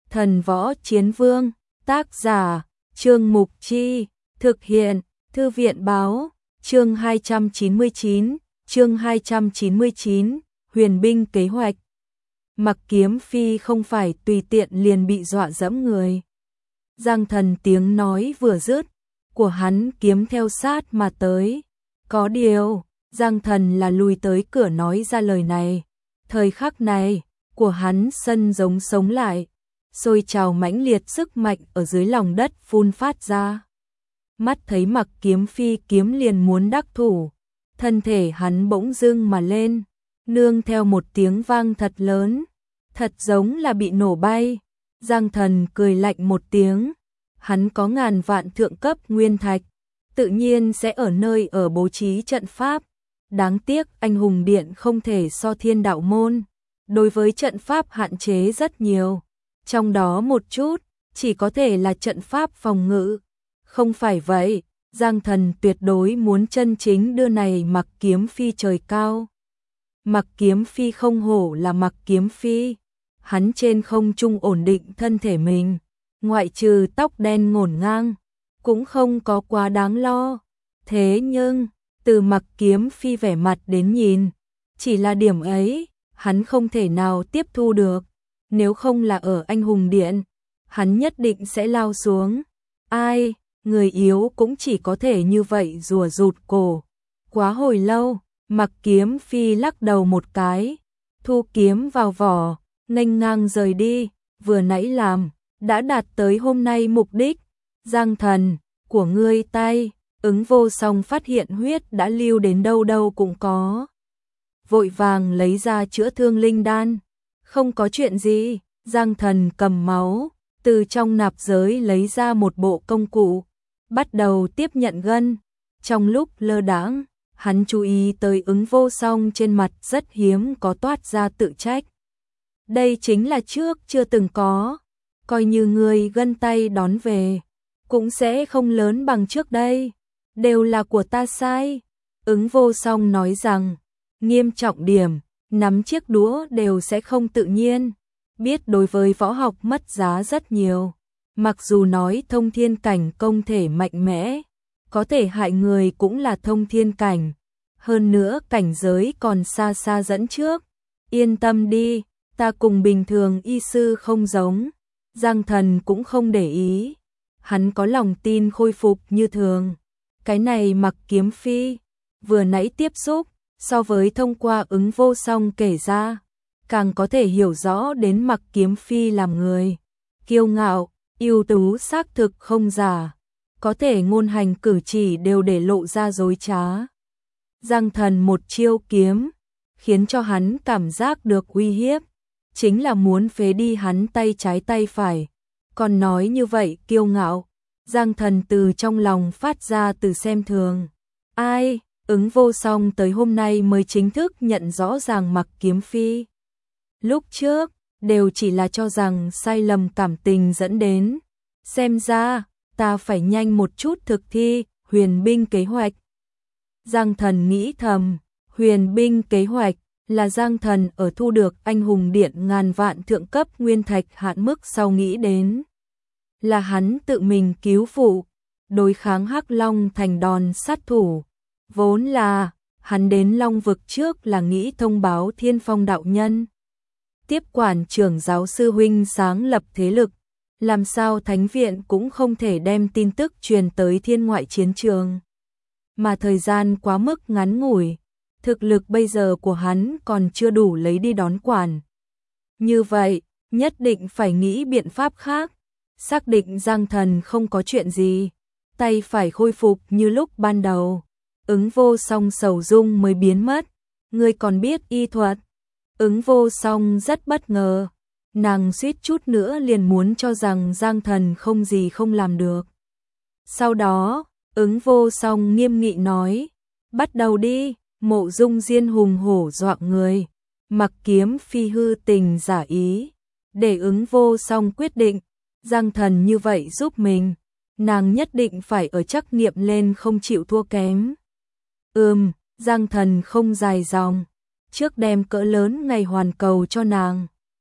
Thần Võ Chiến Vương, tác giả, Trương Mục Chi, thực hiện, Thư viện Báo, chương 299, Huyền binh kế hoạch. Mặc Kiếm Phi không phải tùy tiện liền bị dọa dẫm người. Giang Thần tiếng nói vừa dứt, của hắn kiếm theo sát mà tới. Có điều, Giang Thần là lùi tới cửa nói ra lời này. Thời khắc này, của hắn sân giống sống lại, sôi trào mãnh liệt sức mạnh ở dưới lòng đất phun phát ra. Mắt thấy Mặc Kiếm Phi kiếm liền muốn đắc thủ, thân thể hắn bỗng dưng mà lên, nương theo một tiếng vang thật lớn, thật giống là bị nổ bay. Giang Thần cười lạnh một tiếng, hắn có ngàn vạn thượng cấp nguyên thạch, tự nhiên sẽ ở nơi ở bố trí trận pháp. Đáng tiếc anh hùng điện không thể so thiên đạo môn, đối với trận pháp hạn chế rất nhiều, trong đó một chút chỉ có thể là trận pháp phòng ngự. Không phải vậy, Giang Thần tuyệt đối muốn chân chính đưa này Mặc Kiếm Phi trời cao. Mặc Kiếm Phi không hổ là Mặc Kiếm Phi, hắn trên không trung ổn định thân thể mình, ngoại trừ tóc đen ngổn ngang, cũng không có quá đáng lo. Thế nhưng, từ Mặc Kiếm Phi vẻ mặt đến nhìn, chỉ là điểm ấy, hắn không thể nào tiếp thu được. Nếu không là ở anh hùng điện, hắn nhất định sẽ lao xuống. Ai, người yếu cũng chỉ có thể như vậy rùa rụt cổ. Quá hồi lâu, Mặc Kiếm Phi lắc đầu một cái, thu kiếm vào vỏ, nghênh ngang rời đi. Vừa nãy làm, đã đạt tới hôm nay mục đích. Giang Thần, của ngươi tay. Ứng Vô Song phát hiện huyết đã lưu đến đâu đâu cũng có, vội vàng lấy ra chữa thương linh đan. Không có chuyện gì. Giang Thần cầm máu, từ trong nạp giới lấy ra một bộ công cụ, bắt đầu tiếp nhận gân. Trong lúc lơ đãng, hắn chú ý tới Ứng Vô Song trên mặt rất hiếm có toát ra tự trách. Đây chính là trước chưa từng có, coi như người gân tay đón về, cũng sẽ không lớn bằng trước đây. Đều là của ta sai. Ứng Vô Song nói rằng, nghiêm trọng điểm, nắm chiếc đũa đều sẽ không tự nhiên, biết đối với võ học mất giá rất nhiều. Mặc dù nói thông thiên cảnh công thể mạnh mẽ, có thể hại người cũng là thông thiên cảnh, hơn nữa cảnh giới còn xa xa dẫn trước. Yên tâm đi, ta cùng bình thường y sư không giống. Giang Thần cũng không để ý, hắn có lòng tin khôi phục như thường. Cái này Mặc Kiếm Phi vừa nãy tiếp xúc, so với thông qua Ứng Vô Song kể ra, càng có thể hiểu rõ đến Mặc Kiếm Phi làm người kiêu ngạo, ưu tú xác thực không giả, có thể ngôn hành cử chỉ đều để lộ ra dối trá. Giang Thần một chiêu kiếm, khiến cho hắn cảm giác được uy hiếp, chính là muốn phế đi hắn tay trái tay phải. Còn nói như vậy kiêu ngạo, Giang Thần từ trong lòng phát ra từ xem thường. Ai, Ứng Vô Song tới hôm nay mới chính thức nhận rõ ràng Mặc Kiếm Phi. Lúc trước, đều chỉ là cho rằng sai lầm cảm tình dẫn đến. Xem ra, ta phải nhanh một chút thực thi huyền binh kế hoạch. Giang Thần nghĩ thầm, huyền binh kế hoạch là Giang Thần ở thu được anh hùng điện ngàn vạn thượng cấp nguyên thạch hạn mức sau nghĩ đến. Là hắn tự mình cứu phụ, đối kháng Hắc Long thành đòn sát thủ. Vốn là, hắn đến Long vực trước là nghĩ thông báo Thiên Phong đạo nhân. Tiếp quản trưởng giáo sư huynh sáng lập thế lực, làm sao Thánh viện cũng không thể đem tin tức truyền tới thiên ngoại chiến trường. Mà thời gian quá mức ngắn ngủi, thực lực bây giờ của hắn còn chưa đủ lấy đi đón quản. Như vậy, nhất định phải nghĩ biện pháp khác. Xác định Giang Thần không có chuyện gì, tay phải khôi phục như lúc ban đầu. Ứng Vô Song sầu dung mới biến mất. Ngươi còn biết y thuật? Ứng Vô Song rất bất ngờ, nàng suýt chút nữa liền muốn cho rằng Giang Thần không gì không làm được. Sau đó, Ứng Vô Song nghiêm nghị nói, bắt đầu đi. Mộ Dung Diên hùng hổ dọa người, Mặc Kiếm Phi hư tình giả ý, để Ứng Vô Song quyết định. Giang Thần như vậy giúp mình, nàng nhất định phải ở trắc nghiệm lên không chịu thua kém. Giang Thần không dài dòng, trước đem cỡ lớn ngày hoàn cầu cho nàng,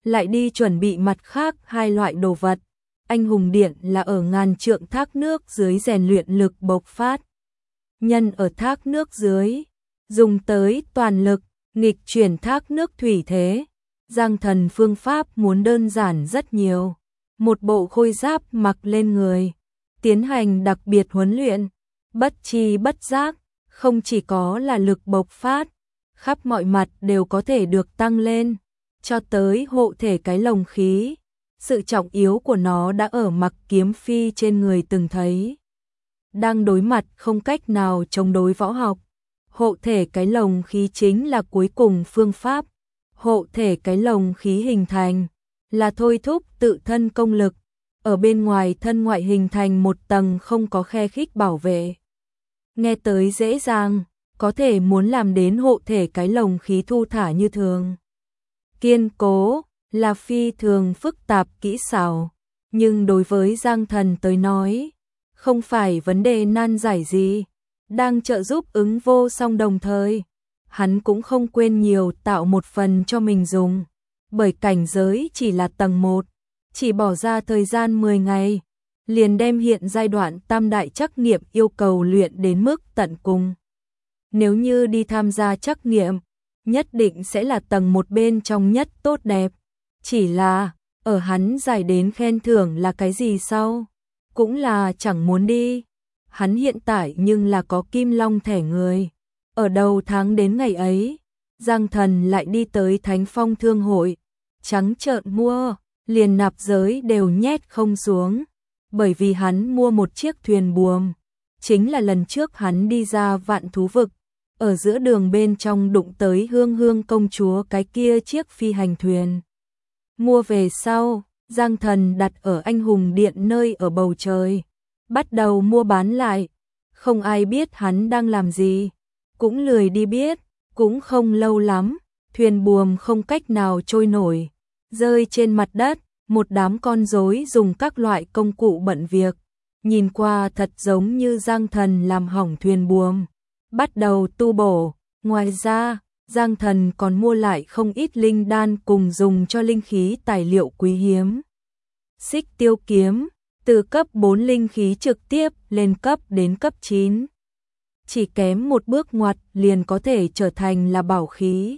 lại đi chuẩn bị mặt khác hai loại đồ vật. Anh hùng điện là ở ngàn trượng thác nước dưới rèn luyện lực bộc phát. Nhân ở thác nước dưới, dùng tới toàn lực, nghịch chuyển thác nước thủy thế. Giang Thần phương pháp muốn đơn giản rất nhiều. Một bộ khôi giáp mặc lên người, tiến hành đặc biệt huấn luyện, bất chi bất giác, không chỉ có là lực bộc phát, khắp mọi mặt đều có thể được tăng lên, cho tới hộ thể cái lồng khí. Sự trọng yếu của nó đã ở Mặc Kiếm Phi trên người từng thấy. Đang đối mặt không cách nào chống đối võ học, hộ thể cái lồng khí chính là cuối cùng phương pháp. Hộ thể cái lồng khí hình thành là thôi thúc tự thân công lực, ở bên ngoài thân ngoại hình thành một tầng không có khe khích bảo vệ. Nghe tới dễ dàng, có thể muốn làm đến hộ thể cái lồng khí thu thả như thường. Kiên cố là phi thường phức tạp kỹ xảo, nhưng đối với Giang Thần tới nói, không phải vấn đề nan giải gì, đang trợ giúp ứng vô song đồng thời. Hắn cũng không quên nhiều tạo một phần cho mình dùng, bởi cảnh giới chỉ là tầng 1, chỉ bỏ ra thời gian 10 ngày, liền đem hiện giai đoạn tam đại trắc nghiệm yêu cầu luyện đến mức tận cùng. Nếu như đi tham gia trắc nghiệm, nhất định sẽ là tầng 1 bên trong nhất tốt đẹp, chỉ là, ở hắn giải đến khen thưởng là cái gì sau, cũng là chẳng muốn đi. Hắn hiện tại nhưng là có Kim Long thẻ người. Ở đầu tháng đến ngày ấy, Giang Thần lại đi tới Thánh Phong Thương hội, trắng trợn mua, liền nạp giới đều nhét không xuống, bởi vì hắn mua một chiếc thuyền buồm, chính là lần trước hắn đi ra Vạn Thú Vực, ở giữa đường bên trong đụng tới Hương Hương công chúa cái kia chiếc phi hành thuyền. Mua về sau, Giang Thần đặt ở Anh Hùng Điện nơi ở bầu trời, bắt đầu mua bán lại, không ai biết hắn đang làm gì. Cũng lười đi biết, cũng không lâu lắm, thuyền buồm không cách nào trôi nổi, rơi trên mặt đất, một đám con rối dùng các loại công cụ bận việc, nhìn qua thật giống như Giang Thần làm hỏng thuyền buồm, bắt đầu tu bổ. Ngoài ra, Giang Thần còn mua lại không ít linh đan cùng dùng cho linh khí tài liệu quý hiếm. Xích Tiêu kiếm, từ cấp 4 linh khí trực tiếp lên cấp đến cấp 9. Chỉ kém một bước ngoặt liền có thể trở thành là bảo khí.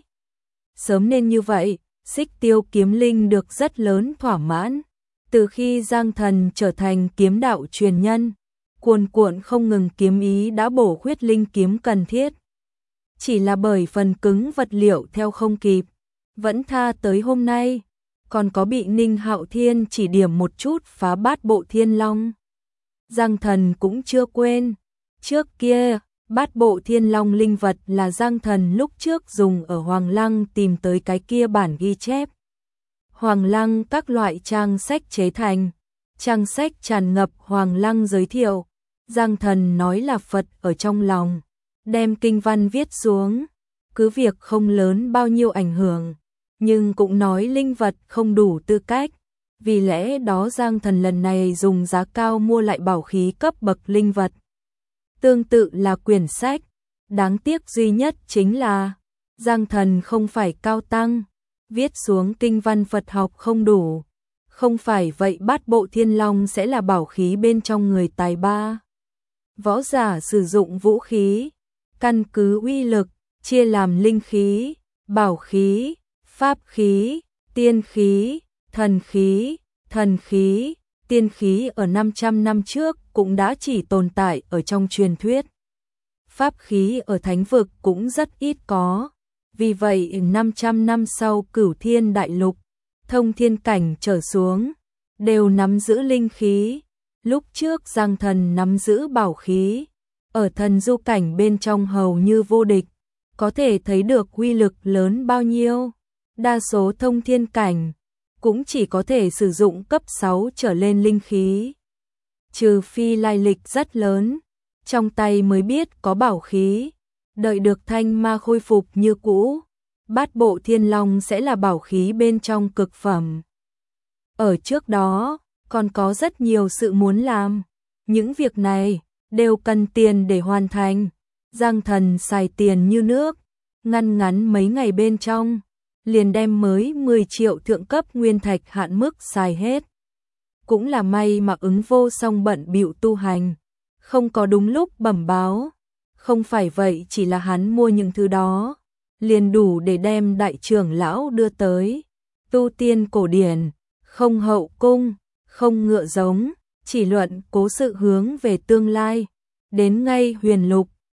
Sớm nên như vậy, Xích Tiêu kiếm linh được rất lớn thỏa mãn. Từ khi Giang Thần trở thành kiếm đạo truyền nhân, cuồn cuộn không ngừng kiếm ý đã bổ khuyết linh kiếm cần thiết. Chỉ là bởi phần cứng vật liệu theo không kịp, vẫn tha tới hôm nay, còn có bị Ninh Hạo Thiên chỉ điểm một chút phá Bát Bộ Thiên Long. Giang Thần cũng chưa quên, trước kia Bát Bộ Thiên Long linh vật là Giang Thần lúc trước dùng ở Hoàng Lăng tìm tới cái kia bản ghi chép. Hoàng Lăng các loại trang sách chế thành, trang sách tràn ngập Hoàng Lăng giới thiệu, Giang Thần nói là Phật ở trong lòng, đem kinh văn viết xuống, cứ việc không lớn bao nhiêu ảnh hưởng, nhưng cũng nói linh vật không đủ tư cách, vì lẽ đó Giang Thần lần này dùng giá cao mua lại bảo khí cấp bậc linh vật. Tương tự là quyển sách, đáng tiếc duy nhất chính là Giang Thần không phải cao tăng, viết xuống kinh văn Phật học không đủ, không phải vậy Bát Bộ Thiên Long sẽ là bảo khí bên trong người tài ba. Võ giả sử dụng vũ khí, căn cứ uy lực, chia làm linh khí, bảo khí, pháp khí, tiên khí, thần khí, tiên khí ở 500 năm trước cũng đã chỉ tồn tại ở trong truyền thuyết. Pháp khí ở thánh vực cũng rất ít có, vì vậy 500 năm sau Cửu Thiên Đại Lục, thông thiên cảnh trở xuống, đều nắm giữ linh khí. Lúc trước Giang Thần nắm giữ bảo khí, ở thần du cảnh bên trong hầu như vô địch, có thể thấy được uy lực lớn bao nhiêu. Đa số thông thiên cảnh cũng chỉ có thể sử dụng cấp 6 trở lên linh khí. Trừ phi lai lịch rất lớn, trong tay mới biết có bảo khí, đợi được thanh ma khôi phục như cũ, Bát Bộ Thiên Long sẽ là bảo khí bên trong cực phẩm. Ở trước đó, còn có rất nhiều sự muốn làm, những việc này đều cần tiền để hoàn thành. Giang Thần xài tiền như nước, ngăn ngắn mấy ngày bên trong, liền đem mới 10 triệu thượng cấp nguyên thạch hạn mức xài hết. Cũng là may mà ứng vô song bận bịu tu hành, không có đúng lúc bẩm báo, không phải vậy chỉ là hắn mua những thứ đó, liền đủ để đem đại trưởng lão đưa tới. Tu tiên cổ điển, không hậu cung, không ngựa giống, chỉ luận cố sự hướng về tương lai, đến ngay huyền lục,